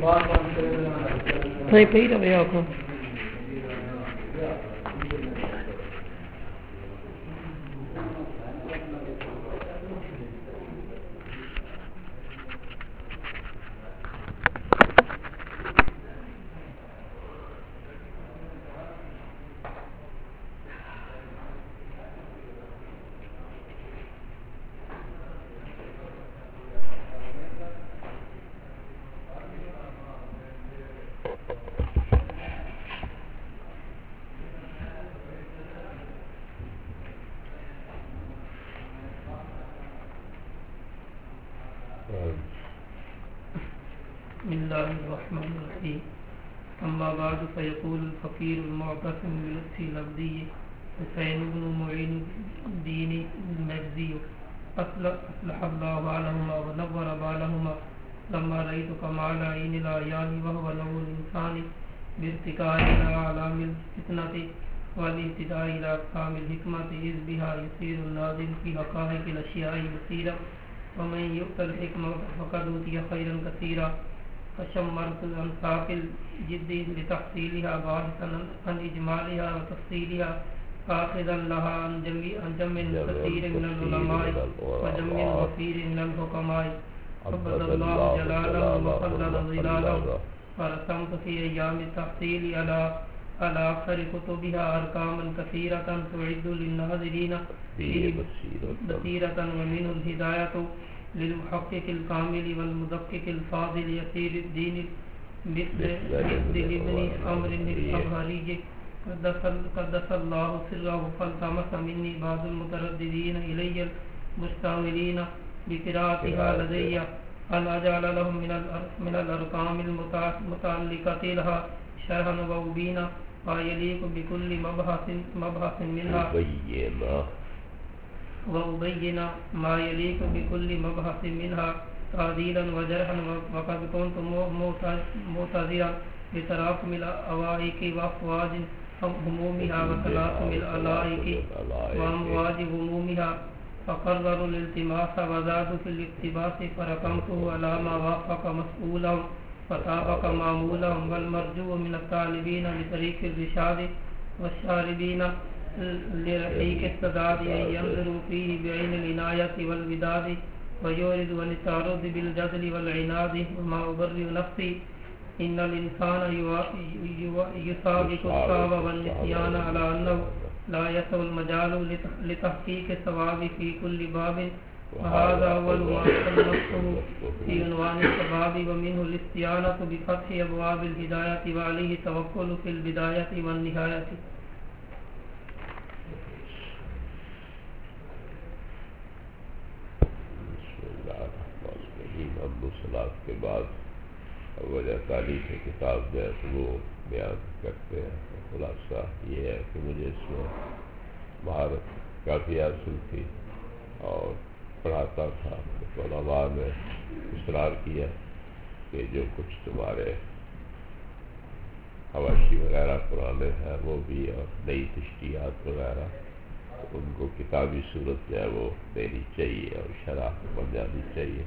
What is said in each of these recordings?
نہیں پہی رہے آپ بسم اللہ الرحمن الرحیم اما بعد فیقول الفقیر المعتصم بلطف لفظی حسین بن معین الدین المجزی اصلح اللہ بالہما ونور بالہما لما رأیت کمال عین العیان وهو نوع الانسان بارتقاء الى اعلام الفتنة والاهتداء الى اقسام الحکمة اذ بها يسير الناظر في حقائق الاشیاء بصیرا ومن یؤت الحکمة فقد اوتی خیرا کثیرا فشمرت الانصاف الجد لتحصيلها باحثا عن اجمالها وتفصيلها آخذا لها عن جمع كثير من العلماء وجمع وفير من الحكماء عبد الله جلاله وفضل ظلاله فرسمت في ايام التحصيل على اكثر كتبها ارقاما كثيرة تعد للناظرين فيه بصيرة ومنه الهداية للمحقق الكامل والمدقق الفاضل يسير الدين مثل ابن عمرو الأبهري قدس الله سره فالتمس مني بعض المترددين إلي المستعملين بقراءتها لدي أن أجعل لهم من الأرقام المتعلقة لها شرحا ومبينا ما يليق بكل مبحث منها وأبين ما يليق بكل مبحث منها تعديلا وجرحا وقد كنت معتذرا بتراكم الأوائك وأفواج همومها وتلاكم الألائك وأمواج همومها فقرروا الالتماس وزادوا في الاقتباس فرقمته على ما وافق مسؤولهم وطابق معمولهم والمرجو من الطالبين بطريق الرشاد والشاربين لرحيق السداد أن ينظروا فيه بعين العناية والوداد ويورد عن التعرض بالجدل والعناد وما أبرئ نفسي إن الإنسان يسابق الصواب والنسيان على أنه لا يسع المجال لتحقيق الصواب في كل باب وهذا أول ما نفسه في عنوان الشباب ومنه الاستعانة بفتح أبواب الهداية وعليه التوكل في البداية والنهاية. صلاۃ کے بعد وجہ تعلیف کتاب جو ہے وہ بیان کرتے ہیں. خلاصہ یہ ہے کہ مجھے اس میں مہارت کافی حاصل تھی اور پڑھاتا تھا. علماء نے اصرار کیا کہ جو کچھ تمہارے حواشی وغیرہ پرانے ہیں وہ بھی اور نئی تشریحات وغیرہ ان کو کتابی صورت جو ہے وہ دینی چاہیے اور شرح بن جانی چاہیے.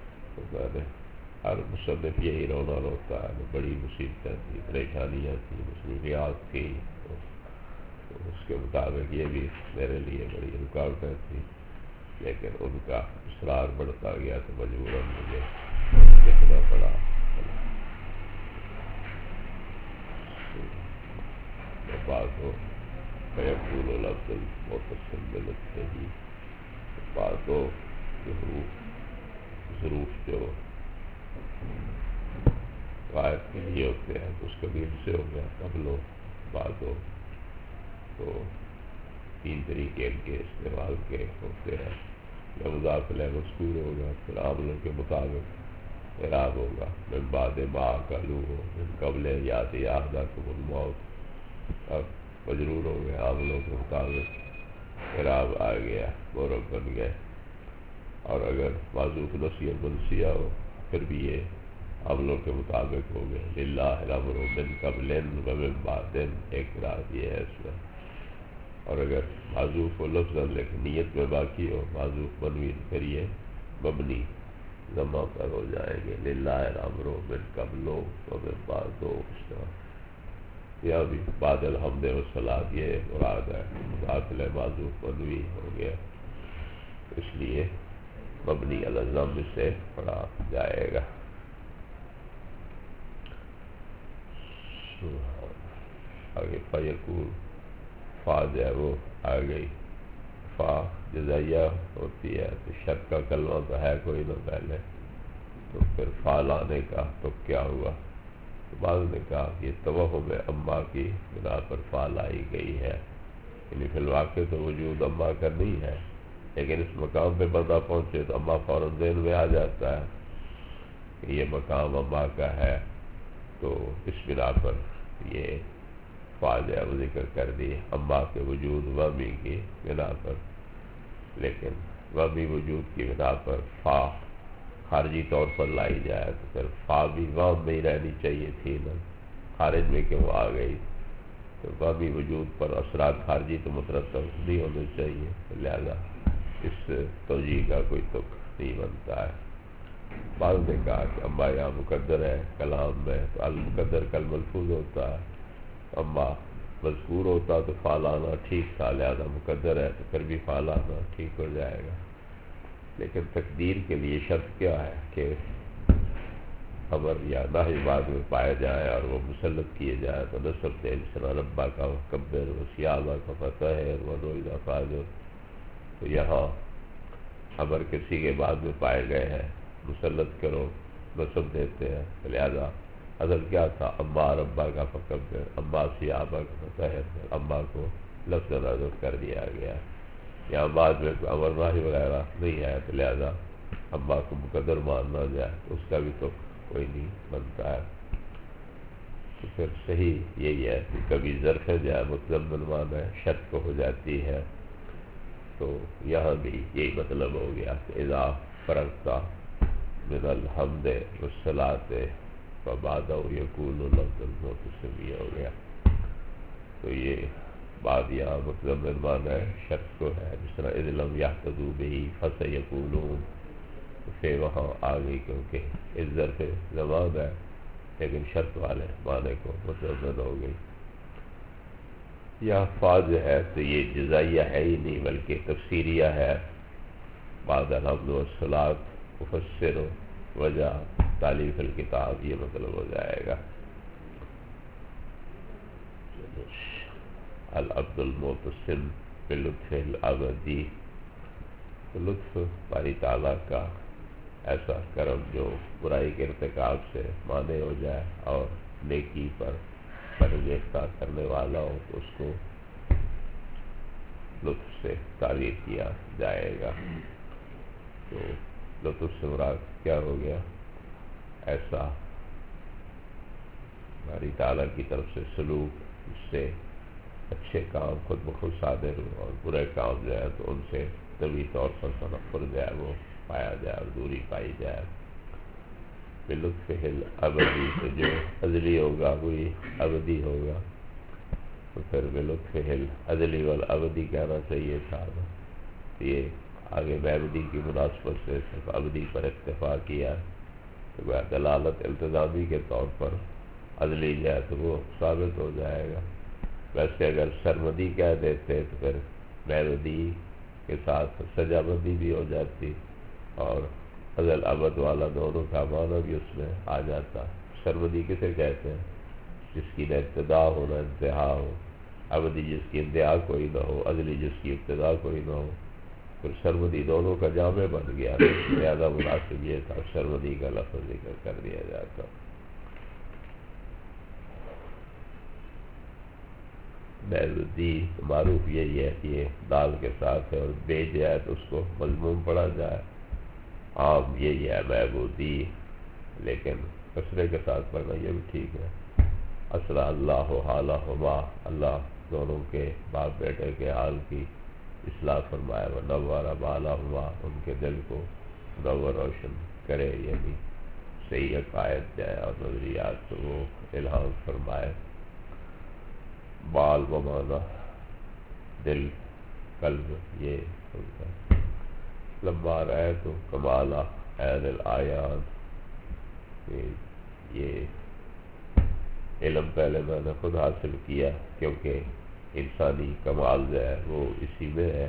ہر مصنف یہی رونا روتا ہے. بڑی مصیبتیں تھیں, پریشانیاں تھیں, مصروفیات تھیں. اس کے مطابق یہ بھی میرے لیے بڑی رکاوٹیں تھیں, لیکن ان کا اصرار بڑھتا گیا تو مجبوراً مجھے لکھنا پڑا. بات ہو فیقول لفظ المعتصم بلطفہ ہی, بات ہو ظروف جو غائب کے لیے ہوتے ہیں تو اس قبیل سے ہو گیا. قبل ہو بعد ہو تو تین طریقے ان کے استعمال کے ہوتے ہیں. یا مضاف الیہ مذکور ہوگا, پھر عاملوں کے مطابق اعراب ہوگا. من بعد ما قالوا ہو, من قبل یاد یادکم الموت. اب مجرور ہو گئے, عاملوں کے مطابق اعراب آ گیا, مورب بن گئے. اور اگر معذوف نسیہ منسیہ ہو پھر بھی یہ عملوں کے مطابق ہو گئے. للہ الامر من قبل ومن بعد, ایک رات یہ ہے اس میں. اور اگر معذوف و لفظ لیکن نیت میں باقی ہو, معذوف منوی, پھر یہ مبنی ضمہ پر ہو جائیں گے، للہ الامر من قبل ومن بعد، اس طرح یہاں بھی بعد الحمد والصلاۃ یہ مراد ہے، داخل معذوف منوی ہو گیا، اس لیے مبنی علی الضم سے پڑھا جائے گا۔ آگے فیکون، فا جو ہے وہ آ گئی، فا جزائیہ ہوتی ہے، تو شرط کا کلمہ تو ہے کوئی نہ پہلے، تو پھر فا لانے کا تو کیا ہوا؟ تو بعض نے کہا کہ توہم اما کی بنا پر فا لائی گئی ہے، یعنی فی الواقع تو وجود اما کا نہیں ہے، لیکن اس مقام پہ بندہ پہنچے تو اما فوراً ذہن میں آ جاتا ہے کہ یہ مقام اما کا ہے، تو اس بنا پر یہ فا جو ہے وہ ذکر کر دی اما کے وجود وہمی کی بنا پر، لیکن وہمی وجود کی بنا پر فا خارجی طور پر لائی جائے تو پھر فا بھی وہم میں ہی رہنی چاہیے تھی نا، خارج میں کیوں آ گئی؟ تو وہمی وجود پر اثرات خارجی تو مترتب نہیں ہونے چاہیے، لہذا اس توجیہ کا کوئی تک نہیں بنتا ہے۔ بعض نے کہا کہ اما یہاں مقدر ہے کلام میں، تو المقدر کل ملفوظ ہوتا ہے، اما مذکور ہوتا تو فا لانا ٹھیک تھا، لہذا مقدر ہے تو پھر بھی فا لانا ٹھیک ہو جائے گا، لیکن تقدیر کے لیے شرط کیا ہے کہ خبر یا نہی بعد میں پائے جائے اور وہ مسلط کیے جائے، تو نصب سے انسان ربا کا کبر و سیابہ کا فتح ہے و رویدہ فاضر، تو یہاں خبر کسی کے بعد میں پائے گئے ہیں، مسلط کرو نصب دیتے ہیں، لہذا اصل کیا تھا؟ اما ربا کا فکبر، اما سیابہ کا فتح ہے، اما کو لفظ نظر کر دیا گیا، یہاں بعد میں کوئی امر نہی وغیرہ نہیں ہے، تو لہذا اما کو مقدر ماننا جائے تو اس کا بھی تو کوئی نہیں بنتا ہے۔ تو پھر صحیح یہی ہے کہ کبھی ظرف جو ہے مطلب معنی شرط کو ہو جاتی ہے، تو یہاں بھی یہی مطلب ہو گیا کہ اذا فرغت من الحمد والصلاۃ فبعدہ یکون لفظ المتصل ہو گیا، تو یہ بعد یہاں مطلب معنی شرط کو ہے، جس طرح اذ لم یحتذوا بہ فسیقولون، پھر وہاں آ گئی کیونکہ اس ظرف زمان ہے لیکن شرط والے معنی کو مطلب ہو گئی۔ یا فا جو ہے تو یہ جزائیہ ہے ہی نہیں بلکہ تفسیریہ ہے، بعد الحمد والصلاۃ مفسر وجہ تالیف الکتاب، یہ مطلب ہو جائے گا۔ العبد المعتصم بلطف الابدی، لطف باری تعالیٰ کا ایسا کرم جو برائی کے ارتکاب سے مانع ہو جائے اور نیکی پر پرہیز کرنے والا ہو تو اس کو لطف سے تعبیر کیا جائے گا۔ تو لطف سے مراد کیا ہو گیا؟ ایسا باری تعالیٰ کی طرف سے سلوک جس سے اچھے کام خود بخود صادر ہو اور برے کام جو ہے تو ان سے طبی طور پر تنفر جو ہے وہ پایا جائے اور دوری پائی جائے۔ بلطف الابدی سے جو ازلی ہوگا وہی ابدی ہوگا، تو پھر بلطف الازلی والابدی کہنا چاہیے تھا، یہ آگے ابدی کی مناسبت سے صرف ابدی پر اکتفا کیا، تو دلالت التزامی کے طور پر ازلی جائے تو وہ ثابت ہو جائے گا۔ ویسے اگر سرمدی کہہ دیتے تو پھر میودی کے ساتھ سجابدی بھی ہو جاتی اور ازل ابد والا دونوں کا معنی بھی اس میں آ جاتا۔ سرمدی کسے کہتے ہیں؟ جس کی نہ ابتدا ہو نہ انتہا ہو، ابدی جس کی انتہا کوئی نہ ہو، ازلی جس کی ابتدا کوئی نہ ہو، پھر سرمدی دونوں کا جامع بن گیا، زیادہ مناسب یہ تھا سرمدی کا لفظ ذکر کر دیا جاتا۔ بیرودی معروف یہی ہے کہ یہ دال کے ساتھ ہے اور بے جائے تو اس کو مضموم پڑھا جائے، عام یہی ہے محبودی، لیکن کسرے کے ساتھ پڑھنا یہ بھی ٹھیک ہے۔ اصلاح اللہ حالہما، اللہ دونوں کے باپ بیٹے کے حال کی اصلاح فرمائے، ونور بالہما، ان کے دل کو نور روشن کرے، یعنی صحیح عقائد جائے اور نظریات کو وہ الہام فرمائے۔ بال بمانا دل قلب، یہ ہوتا ہے۔ لما رأے تو کمالا عین الآیات، یہ علم پہلے میں نے خود حاصل کیا، کیونکہ انسانی کمال جو ہے وہ اسی میں ہے،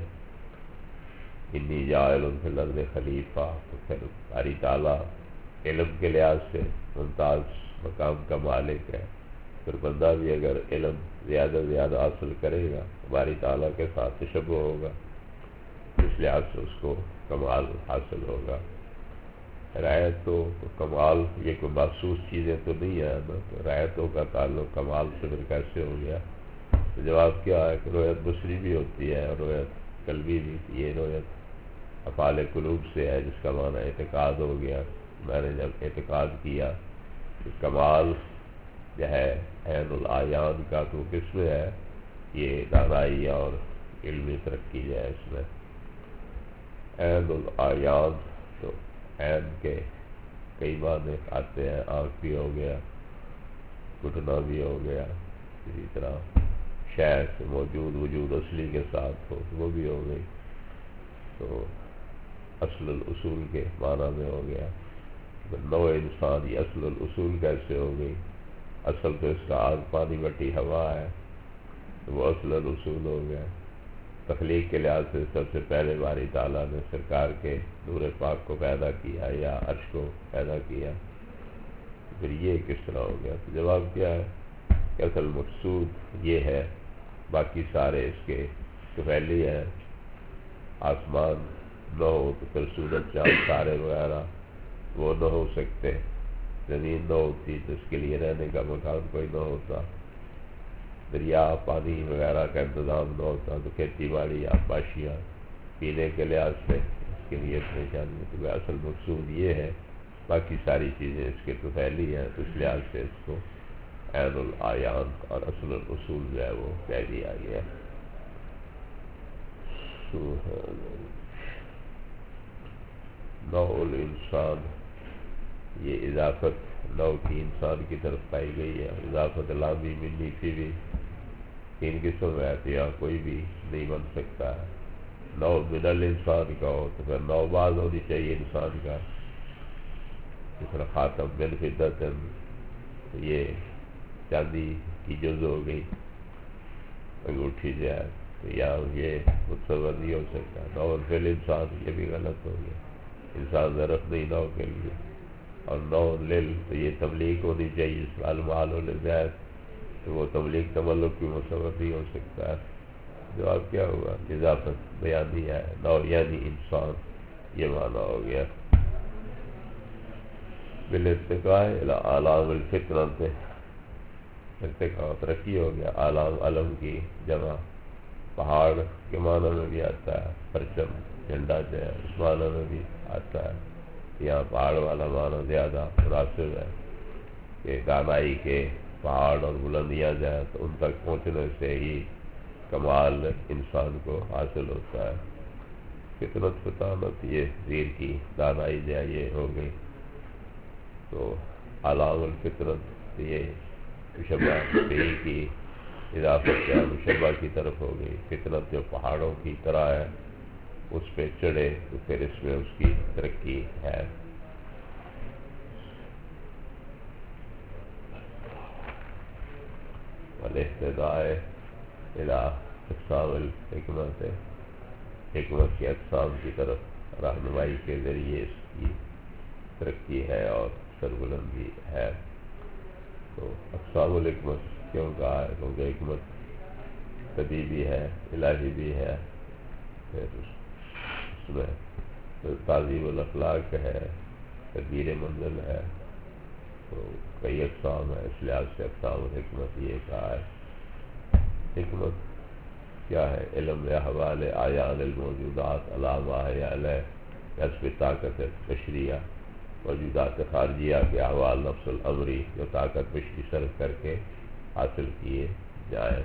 انی جاعل فی الارض خلیفہ، تو پھر باری تعالیٰ علم کے لحاظ سے ممتاز مقام کا مالک ہے، پھر بندہ بھی اگر علم زیادہ زیادہ حاصل کرے گا باری تعالیٰ کے ساتھ تشبہ ہوگا، اس لحاظ سے اس کو کمال حاصل ہوگا۔ رعایت تو کمال یہ کوئی مخصوص چیزیں تو نہیں ہے نا، تو رعایتوں کا تعلق کمال سے پھر کیسے ہو گیا؟ تو جواب کیا ہے کہ رویت بصری بھی ہوتی ہے اور رویت قلبی بھی، یہ رویت افعال قلوب سے ہے جس کا معنی اعتقاد ہو گیا۔ میں نے جب اعتقاد کیا کہ کمال جو ہے عین الآیان کا، تو کس میں ہے؟ یہ دانائی اور علمی ترقی جو ہے اس میں عین الآیان، تو عین کے کئی معنی آتے ہیں، آنکھ بھی ہو گیا، گھٹنا بھی ہو گیا، اسی طرح شے سے موجود وجود اصلی کے ساتھ ہو وہ بھی ہو گئی، تو اصل الاصول کے معنی میں ہو گیا۔ نوع انسان یہ اصل الاصول کیسے ہو گئی؟ اصل تو اس کا آگ پانی مٹی ہوا ہے، تو وہ اصل الاصول ہو گیا۔ تخلیق کے لحاظ سے سب سے پہلے باری تعالیٰ نے سرکار کے نور پاک کو پیدا کیا یا عرش کو پیدا کیا، پھر یہ کس طرح ہو گیا؟ تو جواب کیا ہے کہ اصل مقصود یہ ہے، باقی سارے اس کے طفیلی ہیں، آسمان نہ ہو تو پھر سورج چاند تارے وغیرہ وہ نہ ہو سکتے، زمین نہ ہوتی تو اس کے لیے رہنے کا مکان کوئی نہ ہوتا، دریا پانی وغیرہ کا انتظام نہ ہوتا تو کھیتی باڑی آبپاشیاں پینے کے لحاظ سے اس کے لیے اتنے چاہیے۔ تو اصل مقصود یہ ہے، باقی ساری چیزیں اس کے طفیلی ہیں، تو اس لحاظ سے اس کو عین الآیان اور اصل الاصول جو ہے وہ کہہ دیا گیا۔ نوع الانسان، یہ اضافت نوع کی انسان کی طرف پائی گئی ہے، اضافت لامی منی کی بھی 3 قسم ہے، تو یہاں کوئی بھی نہیں بن سکتا ہے۔ نوع من الانسان کا ہو تو پھر نوع بعض ہونی چاہیے انسان کا، جس طرح خاتم من فضۃ، تو یہ چاندی کی جز ہو گئی انگوٹھی جو ہے، تو یہاں یہ متصور نہیں ہو سکتا۔ نوع فی الانسان یہ بھی غلط ہو گیا، انسان ظرف نہیں نوع کے لیے، اور نوع لل تو یہ تبلیغ ہونی چاہیے، المال للزید، تو وہ تبلیغ تملک کی متصور نہیں ہو سکتا ہے۔ جواب کیا ہوگا؟ اضافت بیانی ہے، نوع یعنی انسان، یہ معنی ہو گیا۔ بالارتقاء الی اعلام الفطرت، ارتقاء ترقی ہو گیا، اعلام علم کی جمع، پہاڑ کے معنی میں بھی آتا ہے، پرچم جھنڈا جو ہے اس معنی میں بھی آتا ہے، یہاں پہاڑ والا معنی زیادہ مناسب ہے کہ دانائی کے پہاڑ اور بلندیاں جائیں تو ان تک پہنچنے سے ہی کمال انسان کو حاصل ہوتا ہے۔ فطرت فطانت یہ زیر کی دانائی جو ہے یہ ہو گئی، تو علام الفطرت یہ مشبہ بہی کی اضافت کیا مشبہ کی طرف ہو گئی، فطرت جو پہاڑوں کی طرح ہے اس پہ چڑھے تو پھر اس میں اس کی ترقی ہے۔ والاہتداء الی اقسام الحکمت، حکمت کی اقسام کی طرف رہنمائی کے ذریعے اس کی ترقی ہے اور سربلندی ہے۔ تو اقسام الحکمت کیوں کہا ہے؟ کیونکہ حکمت طبی بھی ہے، الہی بھی ہے، پھر اس میں تعظیم الاخلاق ہے، تدبیر منزل ہے، تو کئی اقسام ہیں، اس لحاظ سے اقسام الحکمت یہ کہا ہے۔ حکمت کیا ہے؟ علم احوال اعیان الموجودات علی ما ہی علیہ، حسب طاقت بشریہ، موجودات خارجیہ کے احوال نفس الامری جو طاقت بشری صرف کر کے حاصل کیے جائیں۔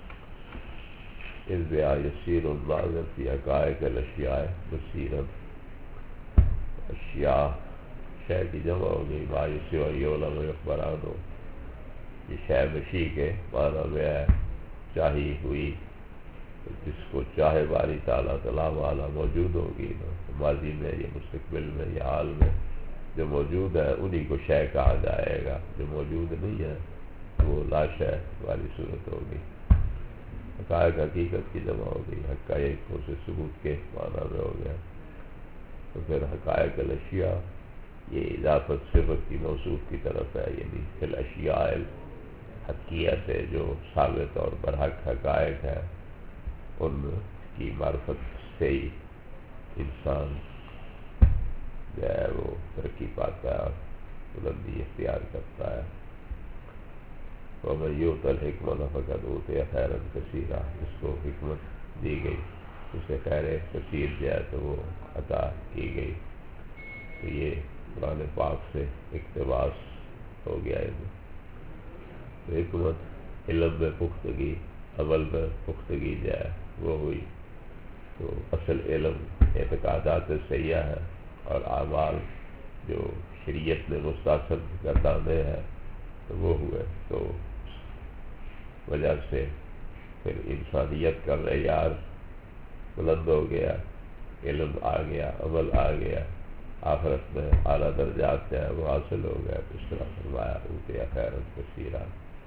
اذ بہا یسیر الناظر فی حقائق الاشیاء بصیرت، اشیاء شے کی جمع ہو گئی، ما یسیع یعلم یخبر عنہ، یہ شے مشی کے معنی میں ہے، چاہی ہوئی جس کو چاہے باری تعالیٰ والا موجود ہوگی نا، ماضی میں یا مستقبل میں یا حال میں جو موجود ہے انہی کو شے کہا جائے گا، جو موجود نہیں ہے وہ لا شے والی صورت ہوگی۔ حقائق حقیقت کی جمع ہوگی، حقائق سے ثبوت کے معنی میں ہو گیا۔ تو پھر حقائق الاشیاء یہ اضافت صفت کی موصوف کی طرف ہے، یعنی فی الاشیاء الحقیہ سے جو ثابت اور برحق حقائق ہے ان کی معرفت سے ہی انسان جو ہے وہ ترقی پاتا ہے اور بلندی اختیار کرتا ہے۔ وَمَن یُؤْتَ الْحِکْمَةَ فَقَدْ أُوتِیَ خَیْرًا کَثِیرًا، جس کو حکمت دی گئی اسے خیر کثیر جو ہے تو وہ عطا کی گئی۔ تو یہ قرآن پاک سے اقتباس ہو گیا ہے۔ تو حکمت علم میں پختگی، عمل میں پختگی جو ہے وہ ہوئی۔ تو اصل علم اعتقادات سیاح ہے اور اعمال جو شریعت میں مستحسن گردانے ہیں تو وہ ہوئے۔ تو وجہ سے پھر انسانیت کا معیار بلند ہو گیا، علم آ گیا، عمل آ گیا، آخرت میں اعلیٰ درجات جو ہے وہ حاصل ہو گیا۔ اس طرح فرمایا اوتیٰ خیرا کثیرا۔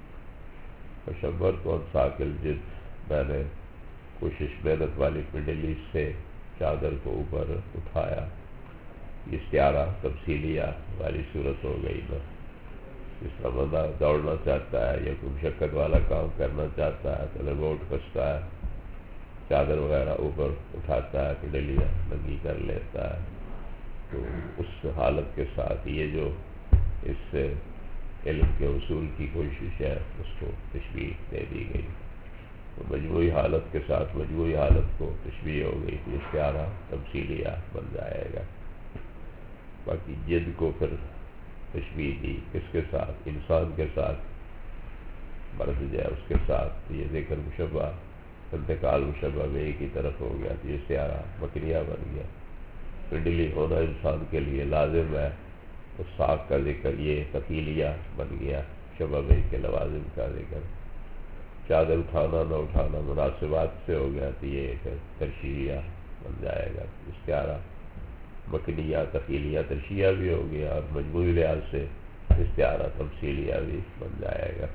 فشبرت عن ساق الجد، میں نے کوشش محنت والی پنڈلی سے چادر کو اوپر اٹھایا۔ استعارہ تمثیلیہ والی صورت ہو گئی نا، جس طرح بندہ دوڑنا چاہتا ہے یا کوئی مشقت والا کام کرنا چاہتا ہے تو لنگوٹ کستا ہے، چادر وغیرہ اوپر اٹھاتا ہے، پنڈلیاں ننگی کر لیتا ہے۔ تو اس حالت کے ساتھ یہ جو اس علم کے حصول کی کوشش ہے اس کو تشبیہ دے دی گئی۔ تو مجموعی حالت کے ساتھ مجموعی حالت کو تشبیہ ہو گئی تو استعارہ تمثیلیہ بن جائے گا۔ باقی جد کو پھر تشبیہ دی کس کے ساتھ؟ انسان کے ساتھ، مرد جو ہے اس کے ساتھ۔ تو یہ ذکر مشبہ انتقال مشبہ میں ایک ہی طرف ہو گیا، تو یہ استعارہ مکنیہ بن گیا۔ پنڈلی ہونا انسان کے لیے لازم ہے، تو ساق کا ذکر یہ تفیلیہ بن گیا، شبہ میں کے لوازم کا ذکر۔ چادر اٹھانا نہ اٹھانا مناسبات سے ہو گیا تو یہ ایک ترشیحیہ بن جائے گا۔ استعارہ مکنیہ تفیلیہ ترشیحیہ بھی ہو گیا اور مجموعی لحاظ سے استعارہ تمثیلیہ بھی بن جائے گا۔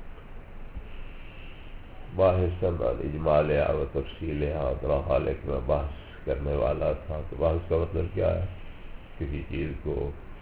باحثاً عن اجمالها و تفصیلها، اور حالک میں بحث کرنے والا تھا۔ تو بحث کا مطلب کیا ہے؟ کسی چیز کو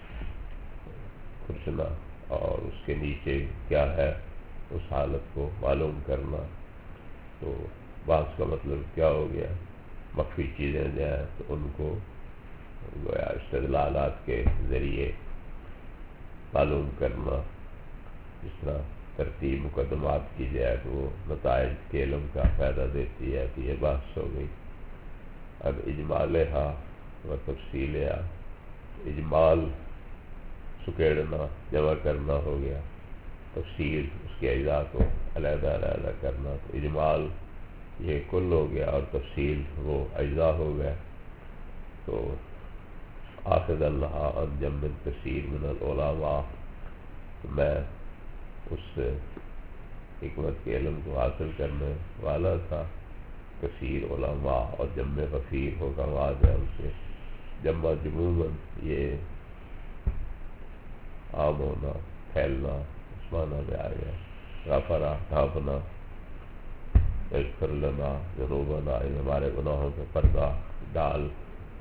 کھرچنا اور اس کے نیچے کیا ہے اس حالت کو معلوم کرنا۔ تو بحث کا مطلب کیا ہو گیا؟ مخفی چیزیں جو ہیں تو ان کو گویا استدلالات کے ذریعے معلوم کرنا۔ اس طرح ترتیب مقدمات کی جائے تو وہ نتائج کے علم کا فائدہ دیتی ہے، تو یہ بحث ہو گئی۔ اب اجمالہا و تفصیلہا، اجمال سکیڑنا جمع کرنا ہو گیا، تفصیل اس کے اجزاء کو علیحدہ علیحدہ کرنا۔ تو اجمال یہ کل ہو گیا اور تفصیل وہ اجزاء ہو گئے۔ تو آخذ اللہ عن جم کثیر من العلماء، تو میں اس حکمت کے علم کو حاصل کرنے والا تھا کثیر علماء، اور جمع غفیر ہوگا آواز ہے ان سے۔ جمع جموماً یہ عام ہونا، پھیلنا، اس معنی میں آ گیا۔ غفرا ڈھانپنا، اغفر لنا ذنوبنا، ہمارے گناہوں کا پردہ ڈال۔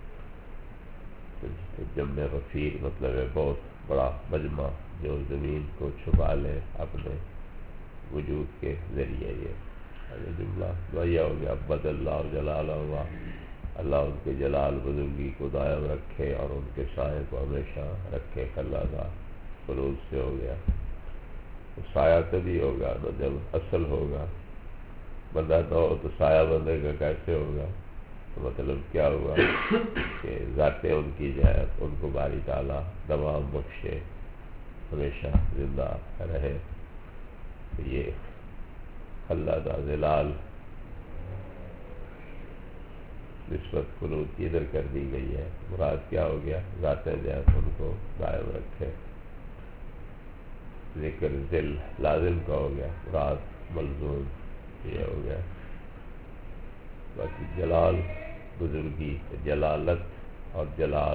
جمع غفیر مطلب ہے بہت بڑا مجمع جو زمین کو چھپا لے اپنے وجود کے ذریعے۔ یہ جملہ دعائیہ ہو گیا۔ بدل اللہ جلالہ ہوا، اللہ ان کے جلال بزرگی کو دائم رکھے اور ان کے سائے کو ہمیشہ رکھے۔ خلادہ فروز سے ہو گیا۔ تو سایہ تبھی ہوگا نا جب اصل ہوگا، بندہ نہ ہو تو سایہ بندے کا کیسے ہوگا؟ تو مطلب کیا ہوا کہ ذاتیں ان کی جائے ان کو باری تعالیٰ دوام بخشے، ہمیشہ زندہ رہے۔ تو یہ خلادہ ظلال نسبت خلود کی ادھر کر دی گئی ہے۔ مراد کیا ہو گیا؟ ذاتیں جائے ان کو قائم رکھے۔ ذکر ذل لازم کا ہو گیا، مراد ملزوم یہ ہو گیا۔ باقی جلال بزرگی، جلالت اور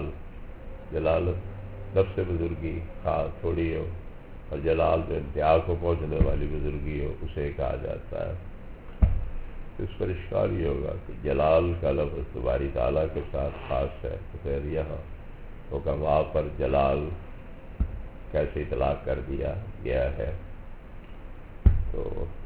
جلالت نفس بزرگی خاص تھوڑی ہو، اور جلال جو انتہا کو پہنچنے والی بزرگی ہو اسے کہا جاتا ہے۔ اس پر اشکال یہ ہوگا کہ جلال کا لفظ باری تعالیٰ کے ساتھ خاص ہے، تو پھر یہاں حکماء پر جلال کیسے اطلاق کر دیا گیا ہے؟ تو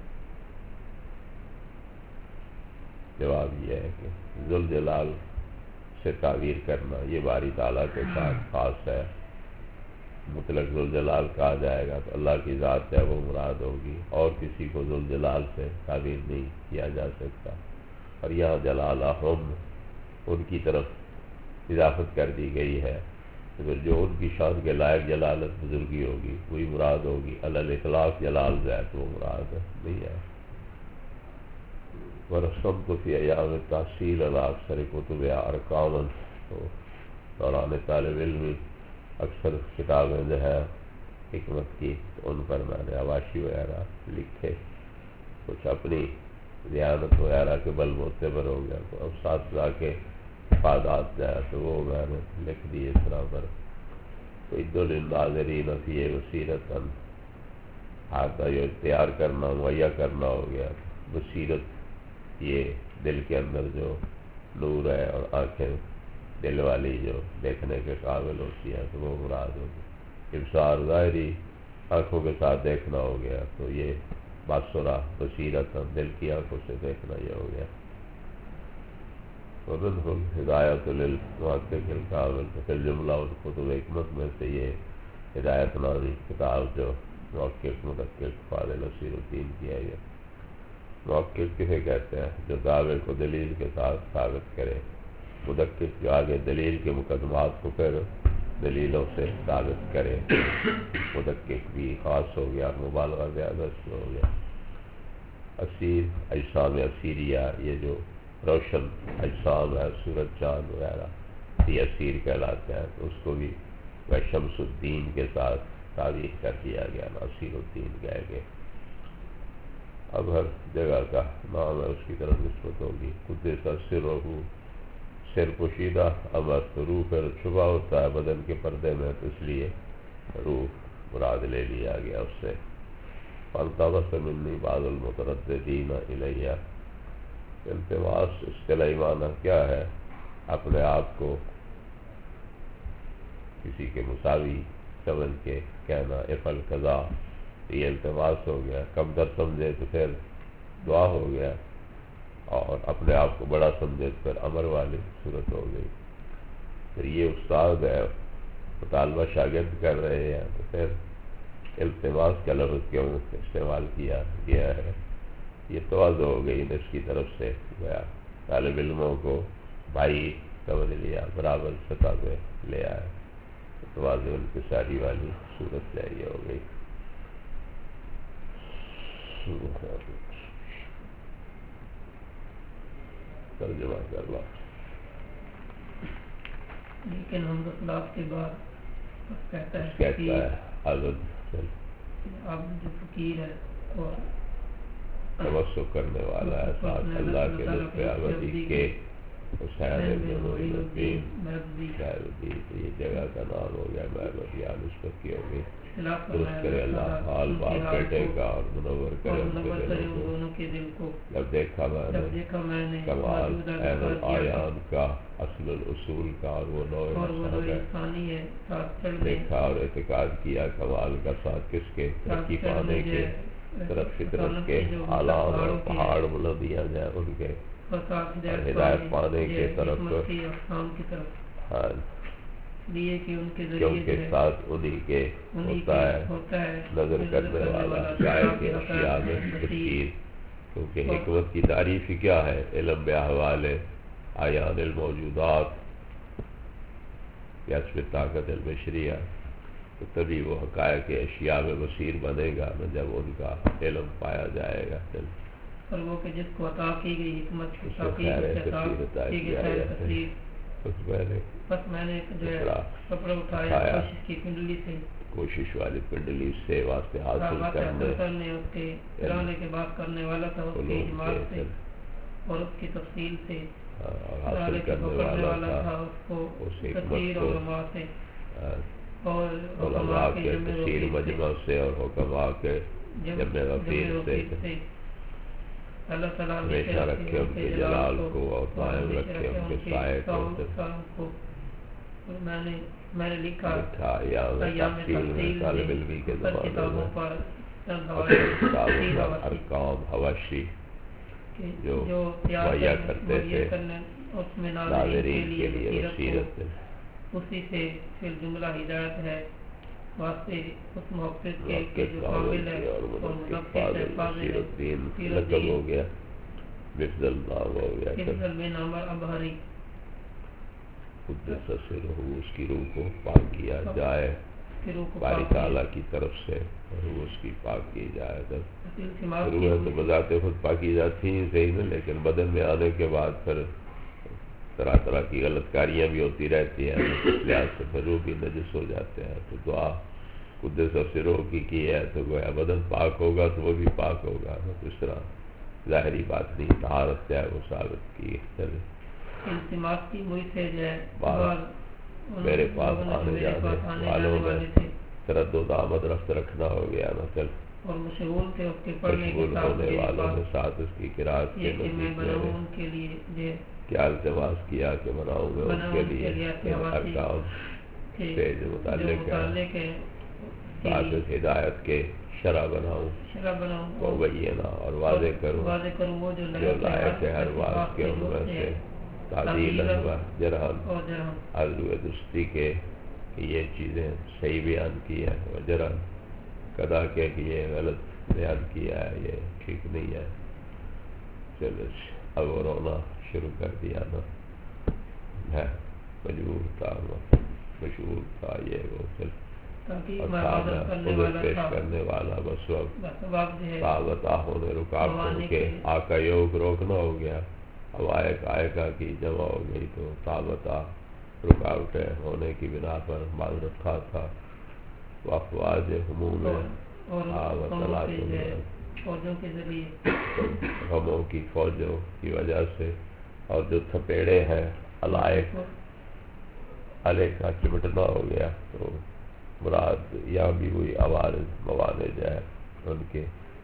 جواب یہ ہے کہ ذوالجلال سے تعبیر کرنا یہ باری تعالیٰ کے ساتھ خاص ہے۔ مطلق ذوالجلال کہا جائے گا تو اللہ کی ذات ہے وہ مراد ہوگی، اور کسی کو ذوالجلال سے تعبیر نہیں کیا جا سکتا۔ اور یہاں جلالہم ان کی طرف اضافت کر دی گئی ہے، تو پھر جو ان کی شان کے لائق جلالت بزرگی ہوگی وہی مراد ہوگی۔ علی الاطلاق جلال ذات وہ مراد نہیں ہے۔ وَرَسَمْتُ فِي أَيَّامِ التَّحْصِيلِ عَلَىٰ أَكْثَرِ كُتُبِهَا أَرْقَامًا، تو دوران طالب علمی اکثر کتابیں جو ہے حکمت کی ان پر میں نے حواشی وغیرہ لکھے، کچھ اپنی ذہانت وغیرہ کے بل معتبر ہو گیا، تو اب اساتذہ کے افادات جو ہے تو وہ میں نے لکھ دی اس طرح پر۔ وَإِدُّ لِلنَّاظِرِينَ فِيهِ بَصِيرَةً، ہاتھ جو تیار کرنا مہیا کرنا ہو گیا۔ بصیرت یہ دل کے اندر جو نور ہے، اور آنکھیں دل والی جو دیکھنے کے قابل ہوتی ہیں تو وہ مراد ہوگی۔ ابصار ظاہری آنکھوں کے ساتھ دیکھنا ہو گیا، تو یہ باصرہ بصیرت دل کی آنکھوں سے دیکھنا یہ ہو گیا۔ وَمِنْهُ الْهِدَایَةُ لِلْمُحَقِّقِ الْکامِلِ، تو پھر جملہ ان کتب حکمت میں سے یہ ہدایت نامی کتاب جو محقق مدقق فاضل نصیر الدین کی ہے۔ یہ محقق کسے کہتے ہیں؟ جو دعوے کو دلیل کے ساتھ ثابت کرے۔ مدقق جو آگے دلیل کے مقدمات کو پھر دلیلوں سے ثابت کرے۔ مدقق بھی خاص ہو گیا، مبالغہ زیادہ سے ہو گیا۔ اسیر اجسام اسیریہ، یہ جو روشن اجسام ہے سورج چاند وغیرہ یہ اسیر کہلاتے ہیں، تو اس کو بھی شمس الدین کے ساتھ تعبیر کر دیا گیا، ناصر الدین کہہ کے۔ اب ہر جگہ کا نام ہے اس کی طرف نسبت ہوگی۔ قدس سرہ، سر پوشیدہ، امر روح پھر چھپا ہوتا ہے بدن کے پردے میں، تو اس لیے روح مراد لے لیا گیا اس سے۔ فالتمس منی بعض المترددین الیہ، التماس اصطلاحی معنی کیا ہے؟ اپنے آپ کو کسی کے مساوی سمجھ کے کہنا، افعل قضا، یہ التماس ہو گیا۔ کم در سمجھے تو پھر دعا ہو گیا، اور اپنے آپ کو بڑا سمجھے تو پھر امر والی صورت ہو گئی۔ پھر یہ استاد ہے، مطالبہ شاگرد کر رہے ہیں، تو پھر التماس کا لفظ کیوں استعمال کیا گیا ہے؟ یہ تواضع ہو گئی نفس کی طرف سے، گیا طالب علموں کو بھائی سمجھ لیا، برابر سطح پہ لے آئے، تواضع انکساری والی صورت سے یہ ہو گئی۔ ترجمہ کر لا۔ لیکن ہم اخلاق کے بعد کہتا ہے عبد جو فقیر ہے اور توسل کرنے والا ہے، ساتھ اللہ کے لطف ابدی کے حسین بن معین الدین شاہدی، یہ جگہ کا نام ہو گیا محبت یا نسبت کی ہوگی۔ درست کرے اللہ حال باپ بیٹے کا، اور منور کرے ان دونوں کے دل کو۔ جب دیکھا میں نے کمال عین العیان کا، اصل الاصول کا، اور وہ نوع ثانی ہے، دیکھا اور اعتقاد کیا کمال کا ساتھ کس کے؟ ترقی پانے کے طرف فطرت کے اعلان اور پہاڑ بلندیاں جائیں ان کے، اور ہدایت پانے کے طرف، ہاں کیونکہ ساتھ انہی کے ہوتا ہے نظر کرنے والا گائے کے اشیاء میں تشکیر۔ کیونکہ حکمت کی تعریف ہی کیا ہے؟ علم باحوال اعیان الموجودات، کسب طاقت البشریہ، تو تبھی وہ حقائق اشیاء میں بصیر بنے گا نا، جب ان کا علم پایا جائے گا۔ اور وہ کہ جس کو عطا کی گئی حکمت کی بس میں نے جو ہے کپڑا اٹھایا کوشش کی پنڈلی سے، کوشش والی پنڈلی سے واسطے حاصل کرنے، اس کے کرانے کے بات کرنے والا تھا اس کی جماعت سے، اور اس کی تفصیل سے اور حاصل کرنے والا تھا اس حکمت کو علماء کے تفسیر مجمع سے اور حکماء کے جمع غفیر سے اللہ تعالیٰ ہمیشہ رکھے ان کے جلال کو اور قائم رکھے ان کے سائے کو. میں نے لکھا یا تفصیل میں طالب علمی کے زمانے میں ارکام حواشی جو مہیا کرتے تھے ناظرین کے لیے بصیرت، اسی سے پھر جملہ ہدایت ہے واسطے اس محقق کے جو قابل ہے اور منفذ ہے فاضل ہے لقب ہو گیا حفظ اللہ ہو گیا حفظ بن عمر ابہری قدس سرہ اس کی روح کو پاک کیا جائے باری تعالیٰ کی طرف سے روح اس کی پاک کی جائے. روح تو بذات خود پاکیزہ تھی صحیح میں، لیکن بدن میں آنے کے بعد پھر طرح طرح کی غلط کاریاں بھی ہوتی رہتی ہیں، اس لحاظ سے پھر روح بھی نجس ہو جاتے ہیں. تو دعا قدس سرہ کی ہے تو گویا بدن پاک ہوگا تو وہ بھی پاک ہوگا. اس طرح ظاہری بات نہیں، طہارت کیا ہے وہ ثابت کی. التماس کی مجھ سے جو ہے میرے پاس آنے جانے والوں میں تردد آمد رفت رکھنا ہو گیا نا. چل اور مشغول تھے اس کے پڑھنے کے ہونے والوں میں ساتھ اس کی قرأت کے لیے کیا التماس کیا کہ بناؤں میں ان کے لیے احکام سے جو متعلق ہے ساتھ ہدایت کے شرع بناؤں اور بینا اور واضح کروں وہ جو لائق ہے ہر بات کے ان میں سے تعدیل جرحن عدل و درستی کے کہ یہ چیزیں صحیح بیان کی ہے اور جرحن قدا کہ یہ غلط بیان کیا ہے، یہ ٹھیک نہیں ہے. چلو اب رونا شروع کر دیا نا. میں مجبور تھا مشہور تھا یہ وہ پیش کرنے والا بس وقت طاقت ہونے رکاوٹوں کے آقا یوگ روکنا ہو گیا. اب آئے کی جمع ہو گئی تو طاقت رکاوٹیں ہونے کی بنا پر معذرت خواہ تھا. افواج حموم غموں کی فوجوں کی وجہ سے اور جو تھپیڑے ہیں علائق علیہ کا چمٹنا ہو گیا. تو مراد یہاں بھی ہوئی عوارض موارد ہے ان کے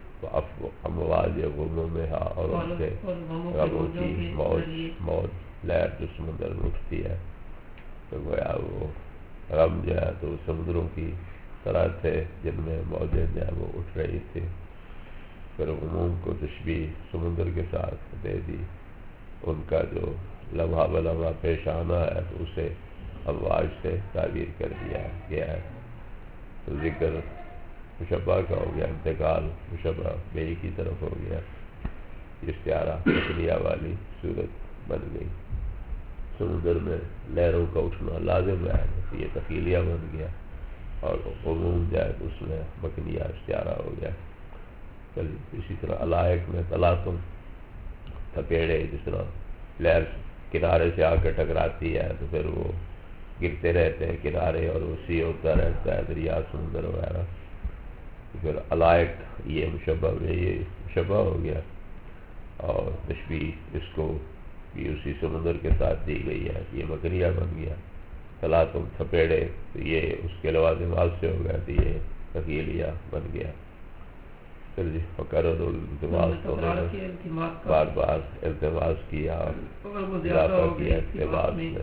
امواج غموں میں اور ان کے غموں کی موج لہر جو سمندر میں اٹھتی ہے. تو گویا وہ غم جو ہے تو سمندروں کی طرح تھے جن میں موجیں جو ہے وہ اٹھ رہی تھی. پھر عموم کو تشبیہ سمندر کے ساتھ دے دی. ان کا جو لمحہ بلمحہ پیش آنا ہے تو اسے امواج سے تعبیر کر دیا گیا ہے. تو ذکر مشبہ کا ہو گیا، انتقال مشبہ میری کی طرف ہو گیا. استعارہ تسلیہ والی صورت بن گئی. سمندر میں لہروں کا اٹھنا لازم ہے تو یہ تخیلیہ بن گیا اور عموم جائے تو اس میں مکنیہ استعارہ ہو گیا. چلیے اسی طرح علائق میں تلاطم تھپیڑے، جس طرح لہر کنارے سے آ کے ٹکراتی ہے تو پھر وہ گرتے رہتے ہیں کنارے اور وسیع ہوتا رہتا ہے دریا سمندر وغیرہ. پھر علائق یہ مشبہ میں یہ مشبہ ہو گیا اور تشبیہ اس کو بھی اسی سمندر کے ساتھ دی گئی ہے. یہ مکنیہ بن گیا. تلاطم تھپیڑے تو یہ اس کے لوازمات سے ہو گیا تو یہ تخیلیہ بن گیا. پھر جی فقرد التماس تو بار بار التماس کیا اضافہ کیا اقتباس میں.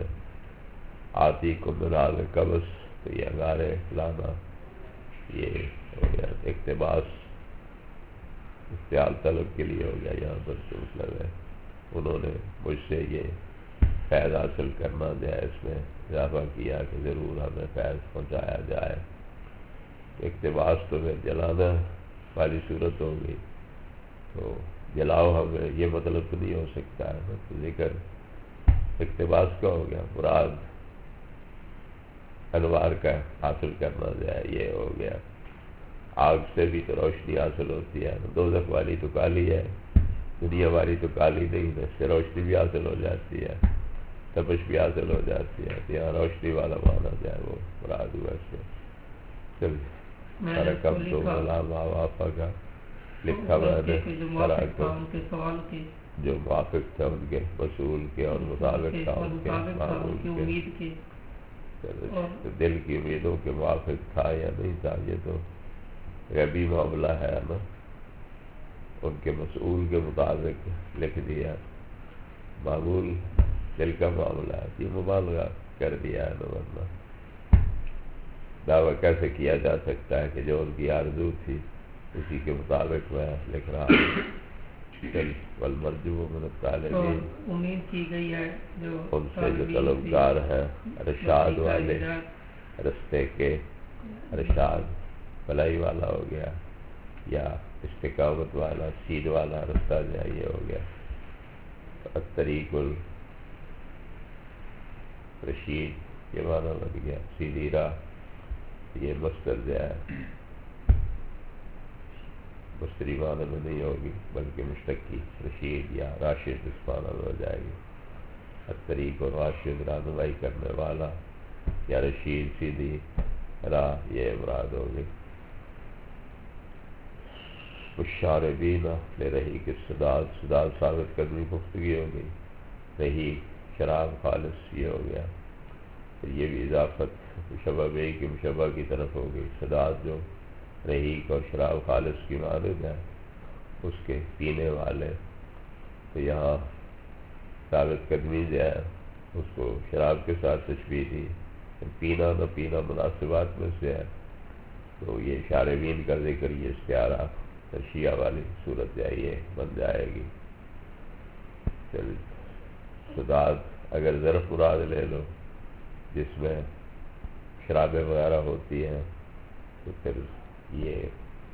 آتی کو بنال قبض تو یہ انگارے لانا یہ ہو گیا. اقتباس استعال طلب کے لیے ہو گیا. یہاں پر سے مطلب ہے انہوں نے مجھ سے یہ فیض حاصل کرنا جو ہے اس میں اضافہ کیا کہ ضرور ہمیں فیض پہنچایا جائے. اقتباس تو پھر جلانا والی صورت ہو گئی. تو جلاؤ ہمیں یہ مطلب تو نہیں ہو سکتا ہے. تو ذکر اقتباس کا ہو گیا. مراد انوار کا حاصل کرنا جو ہے یہ ہو گیا. آگ سے بھی تو روشنی حاصل ہوتی ہے. دوزخ والی تو کالی ہے، دنیا والی تو کالی نہیں ہے. اس سے روشنی بھی حاصل ہو جاتی ہے، تپش بھی حاصل ہو جاتی ہے. تو یہاں روشنی والا معنی جو ہے وہ مراد ہوا اس سے. چلیے رقم تو غلام آوافہ کا لکھا میں نے سوال کے جو موافق تھا ان کے مسئول کے اور مطابق تھا ان کے معمول کے، دل کی امیدوں کے موافق تھا یا نہیں تھا، یہ تو غیبی معاملہ ہے نا. ان کے مسئول کے مطابق لکھ دیا، معمول دل کا معاملہ ہے، یہ مبالغہ کر دیا ہے. ورنہ دعویٰ کیسے کیا جا سکتا ہے کہ جو ان کی آرزو تھی اسی کے مطابق میں لکھ رہا ہوں. والمرجو من الطالبین، امید کی گئی ہے ان سے جو طلبگار ہیں رشاد والے، رستے کے رشاد بھلائی والا ہو گیا، یا استقامت والا سید والا رستہ جو ہے یہ ہو گیا. الطریق الرشید یہ معنی بن گیا، سیدھی راہ. یہ مصدر جو ہے مصدری معنی میں نہیں ہوگی بلکہ مشتقی رشید یا راشد اس معنی میں ہو جائے گی. الطریق اور راشد رہنمائی کرنے والا یا رشید سیدھی راہ یہ مراد ہوگی. الشاربین لے رہی کہ سداد ثابت قدمی پختگی ہو گئی. رہی شراب خالص یہ ہو گیا. یہ بھی اضافت مشبہ بے کی مشبہ کی طرف ہو گئی. سداد جو رحیق اور شراب خالص کی مانند ہے اس کے پینے والے، تو یہاں ثابت قدمی جو ہے اس کو شراب کے ساتھ تشبیہ دی. پینا نہ پینا مناسبات میں سے ہے، تو یہ شاربین کا ذکر یہ استعارہ شیعہ والی صورت جو ہے یہ بن جائے گی. سداد اگر ظرف مراد لے لو جس میں شرابیں وغیرہ ہوتی ہیں تو پھر یہ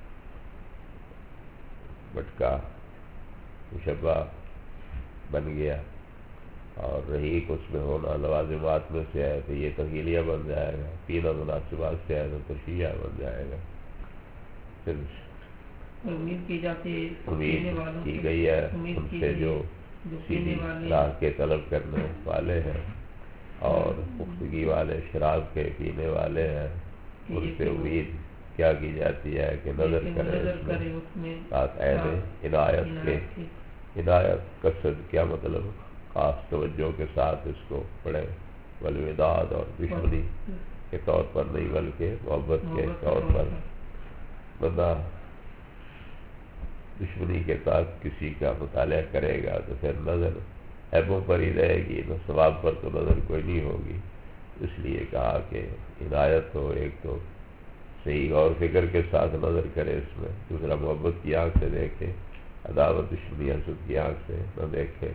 مٹکا مشبہ بن گیا، اور رحیق اس میں ہونا لوازمات میں سے ہے تو یہ تغیلیہ بن جائے گا. پینا مناسبات سے ہے تو تشیعہ بن جائے گا. پھر امید کی جاتی ہے، امید کی گئی ہے ان سے جو سیدھی راہ کے طلب کرنے والے ہیں اور پختگی والے شراب کے پینے والے ہیں، ان سے امید کیا کی جاتی ہے کہ نظر کرے اس میں ساتھ عین عنایت کے. عنایت قصد کیا مطلب، خاص توجہ کے ساتھ اس کو پڑھے. والوداد اور دشمنی کے طور پر نہیں بلکہ محبت کے طور پر. بندہ دشمنی کے ساتھ کسی کا مطالعہ کرے گا تو پھر نظر عیبوں پر ہی رہے گی، نہ ثواب پر تو نظر کوئی نہیں ہوگی. اس لیے کہا کہ عنایت ہو، ایک تو صحیح غور فکر کے ساتھ نظر کرے اس میں، دوسرا محبت کی آنکھ سے دیکھے، عداوت دشمنی حسد کی آنکھ سے نہ دیکھے.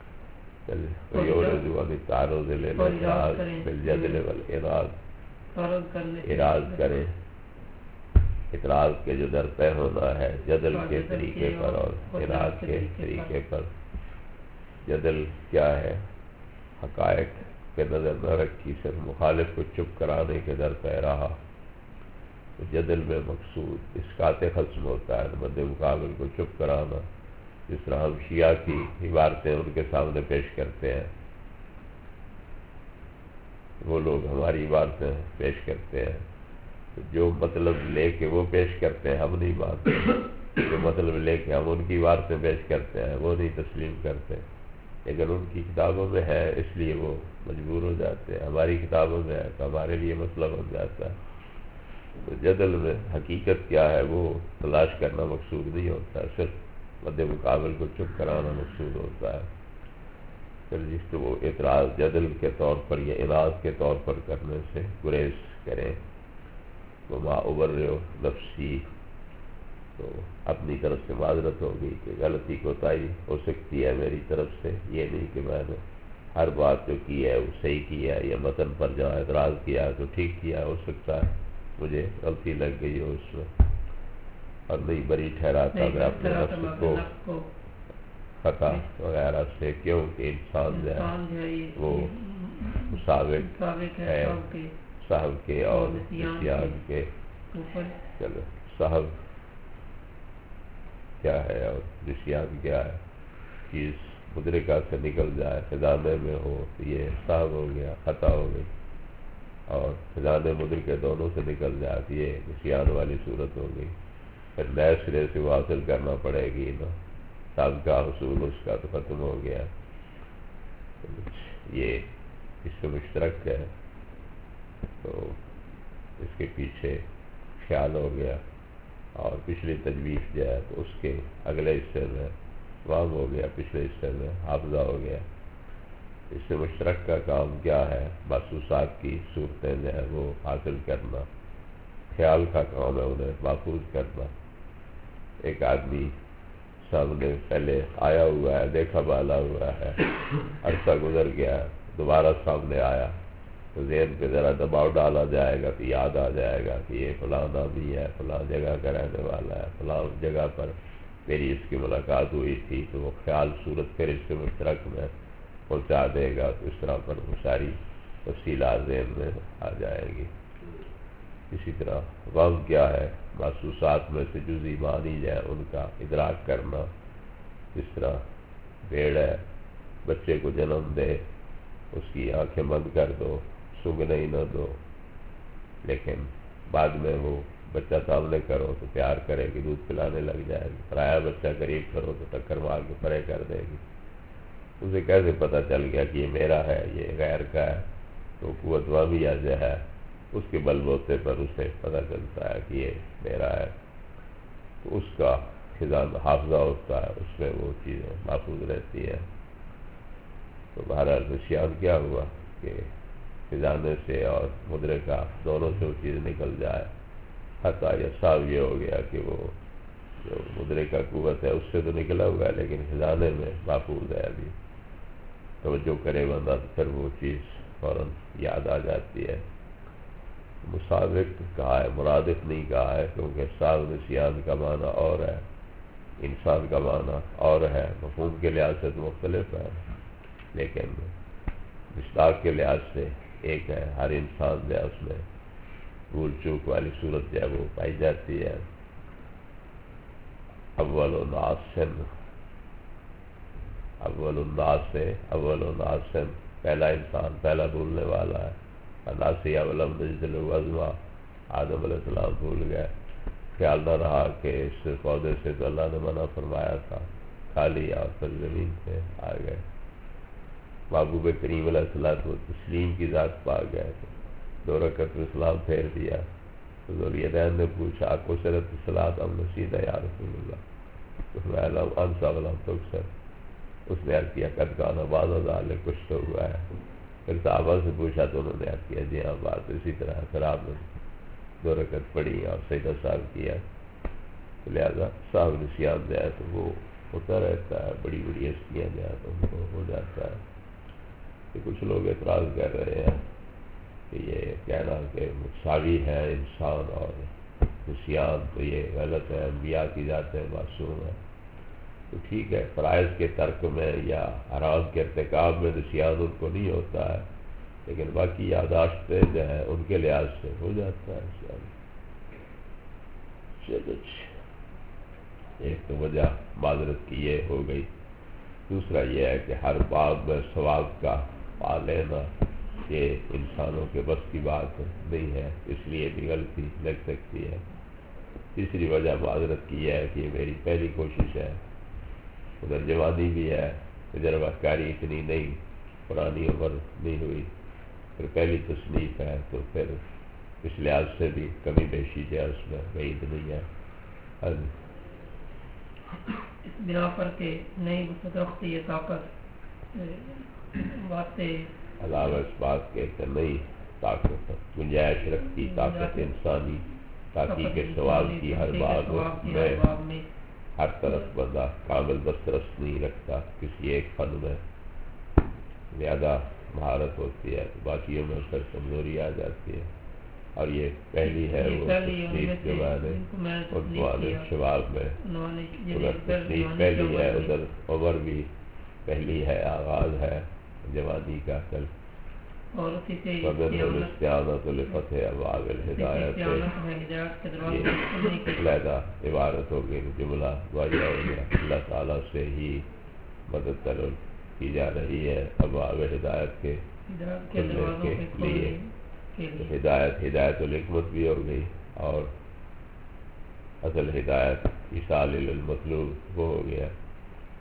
اعراض کرے، اعتراض کے جو در پہ ہونا ہے جدل کے طریقے پر اور اعراض کے طریقے پر. جدل کیا ہے، حقائق پہ نظر نہ رکھی، صرف مخالف کو چپ کرانے کے در پہ رہا. تو جدل میں مقصود اسقاط خصم ہوتا ہے، مد مقابل کو چپ کرانا. جس طرح ہم شیعہ کی عبارتیں ان کے سامنے پیش کرتے ہیں، وہ لوگ ہماری عبارتیں پیش کرتے ہیں، تو جو مطلب لے کے وہ پیش کرتے ہیں ہم نہیں مانتے، جو مطلب لے کے ہم ان کی عبارتیں پیش کرتے ہیں وہ نہیں تسلیم کرتے. لیکن ان کی کتابوں میں ہے اس لیے وہ مجبور ہو جاتے ہیں، ہماری کتابوں میں ہے تو ہمارے لیے مسئلہ بن جاتا ہے. تو جدل میں حقیقت کیا ہے وہ تلاش کرنا مقصود نہیں ہوتا، صرف مد مقابل کو چپ کرانا مقصود ہوتا ہے. پھر جس کو وہ اعتراض جدل کے طور پر یا اعراض کے طور پر کرنے سے گریز کریں. وما ابرئ نفسی، تو اپنی طرف سے معذرت ہوگی کہ غلطی کوتاہی ہو سکتی ہے میری طرف سے. یہ نہیں کہ میں نے ہر بات جو کی ہے وہ صحیح کیا ہے، یا متن پر جہاں اعتراض کیا ہے تو ٹھیک کیا. ہو سکتا ہے مجھے غلطی لگ گئی ہو اس میں، اور نہیں بری ٹھہراتا میں اپنے نفس کو خطا وغیرہ سے، کیونکہ انسان جو ہے وہ مسابق ہے صاحب کے اور نسیان کے. چلو صاحب کیا ہے اور نسیان کیا ہے، چیز مدرکہ سے نکل جائے، خزانے میں ہو تو یہ صاحب ہو گیا، خطا ہو گئی، اور خزانے مدرکہ دونوں سے نکل جائے تو یہ نسیان والی صورت ہو گئی. پھر نئے سرے سے وہ حاصل کرنا پڑے گی نا، سابقہ حصول اس کا تو ختم ہو گیا. یہ اس سے مشترک ہے تو اس کے پیچھے خیال ہو گیا، اور پچھلی تجویز جو ہے تو اس کے اگلے حصے میں وام ہو گیا، پچھلے حصے میں حافظہ ہو گیا. اس سے مشترک کا کام کیا ہے؟ محسوسات کی صورتیں جو ہے وہ حاصل کرنا، خیال کا کام ہے انہیں محفوظ کرنا. ایک آدمی سامنے پہلے آیا ہوا ہے، دیکھا بالا ہوا ہے، عرصہ گزر گیا، دوبارہ سامنے آیا تو ذہن پہ ذرا دباؤ ڈالا جائے گا، تو یاد آ جائے گا کہ یہ فلاں آدمی ہے، فلاں جگہ کا رہنے والا ہے، فلاں جگہ پر میری اس کی ملاقات ہوئی تھی. تو وہ خیال صورت پھر اس سے مشترک میں پہنچا دے گا، تو اس طرح پر وہ ساری تفصیلات ذہن میں آ جائے گی. اسی طرح غم کیا ہے؟ محسوسات میں سے جزئی معنی جو ہے ان کا ادراک کرنا. اس طرح بھیڑ ہے، بچے کو جنم دے، اس کی آنکھیں بند کر دو، سونگنے ہی نہ دو، لیکن بعد میں وہ بچہ سامنے کرو تو پیار کرے گی، دودھ پلانے لگ جائے گی. پرایا بچہ قریب کرو تو ٹکر مار کے پرے کر دے گی. اسے کیسے پتہ چل گیا کہ یہ میرا ہے، یہ غیر کا ہے؟ تو قوت وامیہ جو ہے اس کے بل بوتے پر اسے پتہ چلتا ہے کہ یہ میرا ہے. تو اس کا خزانہ حافظہ ہوتا ہے، اس میں وہ چیزیں محفوظ رہتی ہیں. تو بہرحال نسیان کیا ہوا کہ خزانے سے اور مدرکہ دونوں سے وہ چیز نکل جائے. حتیٰ یہ صاحب یہ ہو گیا کہ وہ جو مدرکہ قوت ہے اس سے تو نکلا ہوا ہے لیکن خزانے میں محفوظ ہے. ابھی توجہ کرے بندہ تو پھر وہ چیز فوراً یاد آ جاتی ہے. مسابق کہا ہے، مرادف نہیں کہا ہے، کیونکہ صاحب نسیان کا معنی اور ہے، انسان کا معنی اور ہے. مفہوم کے لحاظ سے تو مختلف ہے لیکن مصداق کے لحاظ سے ایک ہے. ہر انسان جو ہے اس میں بھول چوک والی صورت جو ہے وہ پائی جاتی ہے. اول الناس سے پہلا انسان، پہلا بھولنے والا ہے. ناسی ولم نجد له عزما، آدم علیہ السلام بھول گئے، خیال نہ رہا کہ اس پودے سے تو اللہ نے منع فرمایا تھا، کھا لیا اور پھر زمین پہ آ گئے. محبوب کریم علیہ الصلوۃ والتسلیم کی ذات پا گئے تو 2 رکعت میں سلام پھیر دیا. تو ذوالدین نے پوچھا کو سرت الصلاۃ ام نسیت یا رسول اللہ؟ تو میں لم انسا ولم تکسر. اس نے عرض کیا قد کان بعد ذلک، کچھ تو ہوا ہے. پھر صحابہ سے پوچھا تو انہوں نے عرض کیا جی ہاں بات اسی طرح. پھر آپ نے 2 رکعت پڑھی اور سجدہ سال کیا. لہذا صاحب نسیان جو ہے تو وہ ہوتا رہتا ہے. بڑی بڑی ہستیاں جو ہے تو ان کو ہو جاتا ہے. کہ کچھ لوگ اعتراض کر رہے ہیں کہ یہ کہنا کہ مساوی ہے انسان اور نسیان تو یہ غلط ہے، انبیاء کی ذاتیں معصوم ہے. تو ٹھیک ہے، فرائض کے ترک میں یا حرام کے ارتکاب میں نسیان ان کو نہیں ہوتا ہے، لیکن باقی یاداشتیں جو ہیں ان کے لحاظ سے ہو جاتا ہے نسیان. ایک تو وجہ معذرت کی یہ ہو گئی. دوسرا یہ ہے کہ ہر باب میں ثواب کا پا لینا یہ انسانوں کے بس کی بات نہیں ہے، اس لیے بھی غلطی لگ سکتی ہے. تیسری وجہ معذرت کی یہ ہے کہ یہ میری پہلی کوشش ہے، ادھر جوانی بھی ہے، تجربہ کاری اتنی نہیں، پرانی عمر نہیں ہوئی، پھر پہلی تصنیف ہے تو پھر اس لحاظ سے بھی کمی بیشی جو ہے اس میں بعید نہیں ہے. اس بنا پر کہ نئی درختی یہ طاقت واسطے علاوہ اس بات کے کہ نئی طاقت گنجائش رکھتی طاقت انسانی تحقیق ثواب کی ہر باب میں ہر طرف بندہ کامل دسترس نہیں رکھتا کسی ایک فن میں، زیادہ مہارت ہوتی ہے تو باقیوں میں پھر کمزوری آ جاتی ہے. اور یہ پہلی ہے وہ تصنیف جو میں نے شباب میں ادھر تصنیف پہلی ہے، ادھر عمر بھی پہلی ہے، آغاز ہے جوانی کا. کل الاستعانۃ لفتح ابواب الہدایت یہ علیحدہ عبارت ہو گئی، جملہ واضح ہو گیا. اللہ تعالیٰ سے ہی مدد طلب کی جا رہی ہے ابواب ہدایت کے کھلنے کے لیے. ہدایت الحکمت بھی ہو گئی، اور اصل ہدایت ایصال المطلوب وہ ہو گیا.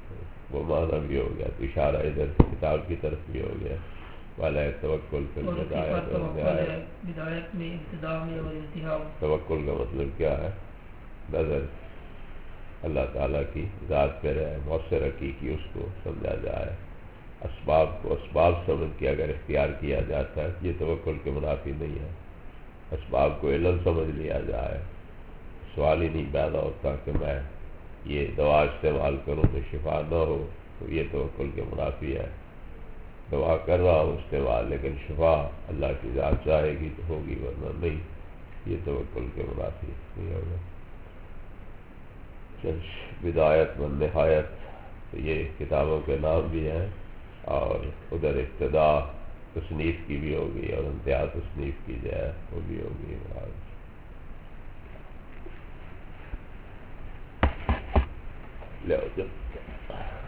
وہ معنی بھی ہو گیا، تو اشارہ ادھر کتاب کی طرف بھی ہو گیا. والا توکل فی البدایۃ بدایت میں، ابتدا میں اور انتہا میں. توکل کا مطلب کیا ہے؟ نظر اللہ تعالیٰ کی ذات پہ رہے، مؤثر حقیقی اس کو سمجھا جائے، اسباب کو اسباب سمجھ کے اگر اختیار کیا جاتا ہے یہ توکل کے منافی نہیں ہے. اسباب کو علم سمجھ لیا جائے، سوال ہی نہیں پیدا ہوتا کہ میں یہ دوا استعمال کروں تو شفا نہ ہو، تو یہ توکل کے منافی ہے. دوا کر رہا ہوں استعمال، لیکن شفا اللہ کی ذات چاہے گی تو ہوگی، ورنہ نہیں. یہ توکل کے منافی نہیں ہوگا. بدایت و نہایت تو یہ کتابوں کے نام بھی ہیں، اور ادھر ابتدا تصنیف کی بھی ہوگی اور انتہا تصنیف کی جائے وہ بھی ہوگی. لے جب